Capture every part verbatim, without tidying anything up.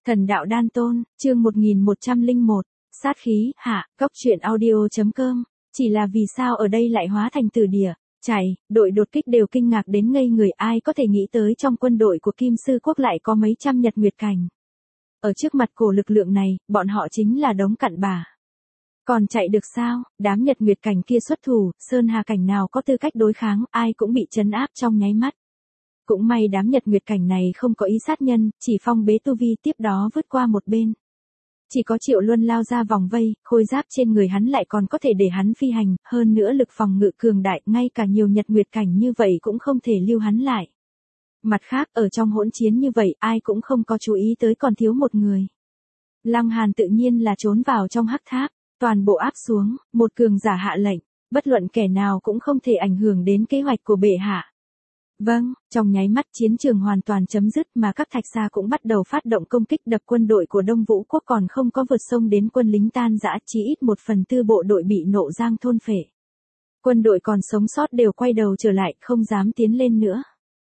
Thần đạo đan tôn, chương một nghìn một trăm lẻ một, sát khí, hạ, cốc truyện audio.com, chỉ là vì sao ở đây lại hóa thành tử địa, chạy, đội đột kích đều kinh ngạc đến ngây người, ai có thể nghĩ tới trong quân đội của Kim Sư Quốc lại có mấy trăm nhật nguyệt cảnh. Ở trước mặt cổ lực lượng này, bọn họ chính là đống cặn bã. Còn chạy được sao, đám nhật nguyệt cảnh kia xuất thủ, sơn hà cảnh nào có tư cách đối kháng, ai cũng bị trấn áp trong nháy mắt. Cũng may đám nhật nguyệt cảnh này không có ý sát nhân, chỉ phong bế tu vi tiếp đó vứt qua một bên. Chỉ có Triệu Luân lao ra vòng vây, khôi giáp trên người hắn lại còn có thể để hắn phi hành, hơn nữa lực phòng ngự cường đại, ngay cả nhiều nhật nguyệt cảnh như vậy cũng không thể lưu hắn lại. Mặt khác, ở trong hỗn chiến như vậy, ai cũng không có chú ý tới còn thiếu một người. Lăng Hàn tự nhiên là trốn vào trong hắc tháp, toàn bộ áp xuống, một cường giả hạ lệnh, bất luận kẻ nào cũng không thể ảnh hưởng đến kế hoạch của bệ hạ. Vâng, trong nháy mắt chiến trường hoàn toàn chấm dứt mà các thạch xa cũng bắt đầu phát động công kích đập quân đội của Đông Vũ Quốc còn không có vượt sông đến quân lính tan rã, chỉ ít một phần tư bộ đội bị nộ giang thôn phệ. Quân đội còn sống sót đều quay đầu trở lại, không dám tiến lên nữa.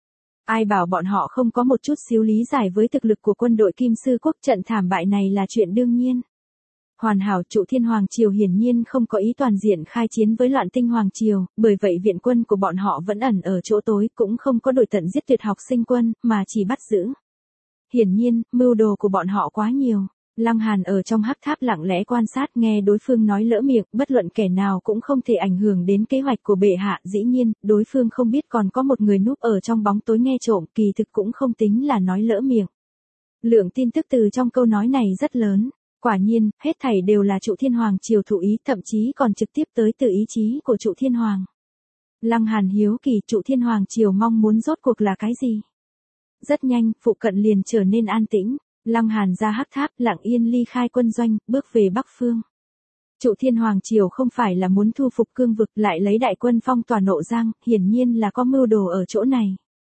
Ai bảo bọn họ không có một chút xíu lý giải với thực lực của quân đội Kim Sư Quốc, trận thảm bại này là chuyện đương nhiên. Hoàn hảo Trụ Thiên Hoàng Triều hiển nhiên không có ý toàn diện khai chiến với Loạn Tinh Hoàng Triều, bởi vậy viện quân của bọn họ vẫn ẩn ở chỗ tối, cũng không có đuổi tận giết tuyệt học sinh quân, mà chỉ bắt giữ. Hiển nhiên, mưu đồ của bọn họ quá nhiều. Lăng Hàn ở trong hắc tháp lặng lẽ quan sát, nghe đối phương nói lỡ miệng, bất luận kẻ nào cũng không thể ảnh hưởng đến kế hoạch của bệ hạ, dĩ nhiên, đối phương không biết còn có một người núp ở trong bóng tối nghe trộm, kỳ thực cũng không tính là nói lỡ miệng. Lượng tin tức từ trong câu nói này rất lớn. Quả nhiên, hết thảy đều là Trụ Thiên Hoàng Triều thụ ý, thậm chí còn trực tiếp tới từ ý chí của Trụ Thiên Hoàng. Lăng Hàn hiếu kỳ Trụ Thiên Hoàng Triều mong muốn rốt cuộc là cái gì? Rất nhanh, phụ cận liền trở nên an tĩnh, Lăng Hàn ra hắc tháp, lặng yên ly khai quân doanh, bước về Bắc Phương. Trụ Thiên Hoàng Triều không phải là muốn thu phục cương vực, lại lấy đại quân phong tỏa Nộ Giang, hiển nhiên là có mưu đồ ở chỗ này.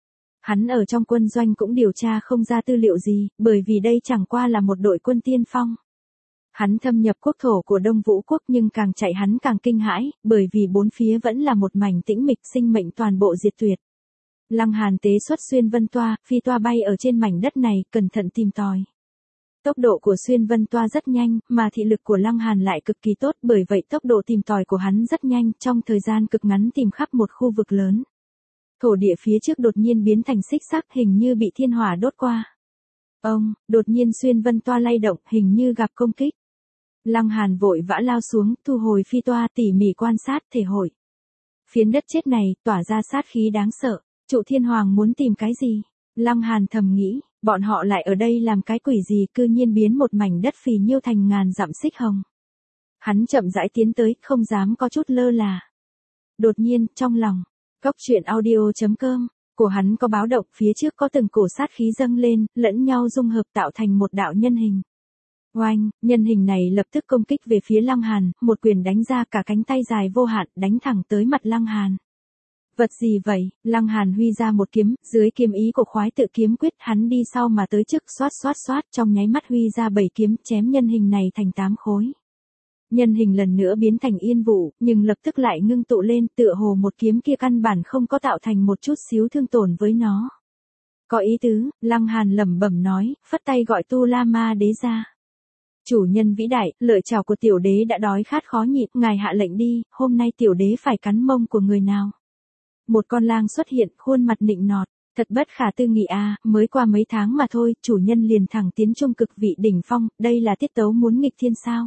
Hắn ở trong quân doanh cũng điều tra không ra tư liệu gì, bởi vì đây chẳng qua là một đội quân tiên phong. Hắn thâm nhập quốc thổ của Đông Vũ Quốc nhưng càng chạy hắn càng kinh hãi, bởi vì bốn phía vẫn là một mảnh tĩnh mịch, sinh mệnh toàn bộ diệt tuyệt. Lăng Hàn tế xuất xuyên vân toa, phi toa bay ở trên mảnh đất này, cẩn thận tìm tòi. Tốc độ của xuyên vân toa rất nhanh, mà thị lực của Lăng Hàn lại cực kỳ tốt, bởi vậy tốc độ tìm tòi của hắn rất nhanh, trong thời gian cực ngắn tìm khắp một khu vực lớn. Thổ địa phía trước đột nhiên biến thành xích sắc, hình như bị thiên hỏa đốt qua. Ông, đột nhiên xuyên vân toa lay động, hình như gặp công kích. Lăng Hàn vội vã lao xuống, thu hồi phi toa, tỉ mỉ quan sát, thể hội. Phiến đất chết này, tỏa ra sát khí đáng sợ. Trụ Thiên Hoàng muốn tìm cái gì? Lăng Hàn thầm nghĩ, bọn họ lại ở đây làm cái quỷ gì, cư nhiên biến một mảnh đất phì nhiêu thành ngàn dặm xích hồng. Hắn chậm rãi tiến tới, không dám có chút lơ là. Đột nhiên, trong lòng, cốc truyện audio.com, của hắn có báo động, phía trước có từng cổ sát khí dâng lên, lẫn nhau dung hợp tạo thành một đạo nhân hình. Oanh, nhân hình này lập tức công kích về phía Lăng Hàn, một quyền đánh ra, cả cánh tay dài vô hạn, đánh thẳng tới mặt Lăng Hàn. Vật gì vậy? Lăng Hàn huy ra một kiếm, dưới kiếm ý của khoái tự kiếm quyết, hắn đi sau mà tới trước, xoát xoát xoát, trong nháy mắt huy ra bảy kiếm, chém nhân hình này thành tám khối. Nhân hình lần nữa biến thành yên vụ, nhưng lập tức lại ngưng tụ lên, tựa hồ một kiếm kia căn bản không có tạo thành một chút xíu thương tổn với nó. Có ý tứ, Lăng Hàn lẩm bẩm nói, phất tay gọi Tu La Ma Đế ra. Chủ nhân vĩ đại, lợi chảo của tiểu đế đã đói khát khó nhịn, ngài hạ lệnh đi, hôm nay tiểu đế phải cắn mông của người nào. Một con lang xuất hiện, khuôn mặt nịnh nọt, thật bất khả tư nghị a, mới qua mấy tháng mà thôi, chủ nhân liền thẳng tiến trung cực vị đỉnh phong, đây là tiết tấu muốn nghịch thiên sao?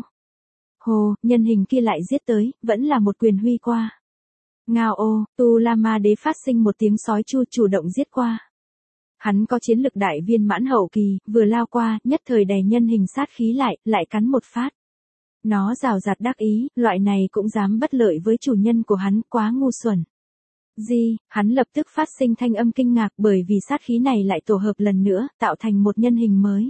Hồ, nhân hình kia lại giết tới, vẫn là một quyền huy qua. Ngao ô, Tu La Ma Đế phát sinh một tiếng sói chu, chủ động giết qua. Hắn có chiến lực đại viên mãn hậu kỳ, vừa lao qua, nhất thời đè nhân hình sát khí lại, lại cắn một phát. Nó rào rạt đắc ý, loại này cũng dám bất lợi với chủ nhân của hắn, quá ngu xuẩn. Gì, hắn lập tức phát sinh thanh âm kinh ngạc, bởi vì sát khí này lại tổ hợp lần nữa, tạo thành một nhân hình mới.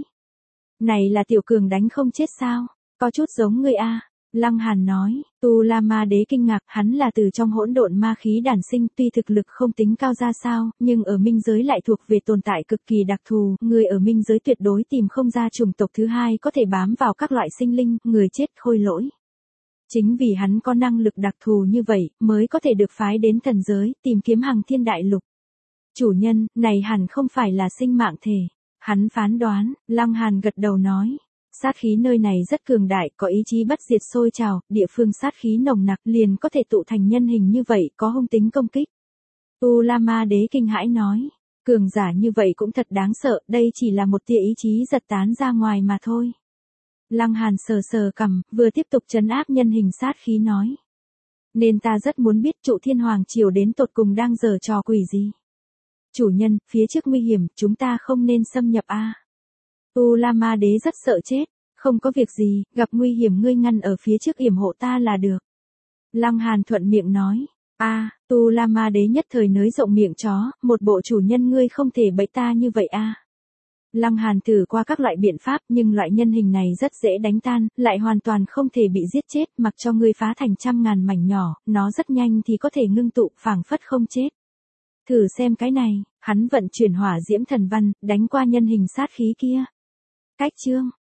Này là tiểu cường đánh không chết sao? Có chút giống người a. Lăng Hàn nói, Tu La Ma Đế kinh ngạc, hắn là từ trong hỗn độn ma khí đản sinh, tuy thực lực không tính cao ra sao, nhưng ở minh giới lại thuộc về tồn tại cực kỳ đặc thù, người ở minh giới tuyệt đối tìm không ra chủng tộc thứ hai có thể bám vào các loại sinh linh, người chết khôi lỗi. Chính vì hắn có năng lực đặc thù như vậy, mới có thể được phái đến thần giới, tìm kiếm Hằng Thiên Đại Lục. Chủ nhân, này hẳn không phải là sinh mạng thể. Hắn phán đoán, Lăng Hàn gật đầu nói. Sát khí nơi này rất cường đại, có ý chí bất diệt sôi trào, địa phương sát khí nồng nặc liền có thể tụ thành nhân hình như vậy, có hung tính công kích. U La Ma Đế kinh hãi nói. Cường giả như vậy cũng thật đáng sợ, đây chỉ là một tia ý chí giật tán ra ngoài mà thôi. Lăng Hàn sờ sờ cằm, vừa tiếp tục trấn áp nhân hình sát khí nói. Nên ta rất muốn biết trụ thiên hoàng triều đến tột cùng đang giở trò quỷ gì. Chủ nhân, phía trước nguy hiểm, chúng ta không nên xâm nhập a. U La Ma Đế rất sợ chết, không có việc gì, gặp nguy hiểm ngươi ngăn ở phía trước yểm hộ ta là được. Lăng Hàn thuận miệng nói. A, Tu La Ma Đế nhất thời nới rộng miệng chó, một bộ chủ nhân ngươi không thể bẫy ta như vậy a. Lăng Hàn thử qua các loại biện pháp nhưng loại nhân hình này rất dễ đánh tan, lại hoàn toàn không thể bị giết chết, mặc cho ngươi phá thành trăm ngàn mảnh nhỏ, nó rất nhanh thì có thể ngưng tụ, phảng phất không chết. Thử xem cái này, hắn vận chuyển hỏa diễm thần văn, đánh qua nhân hình sát khí kia. Cách chương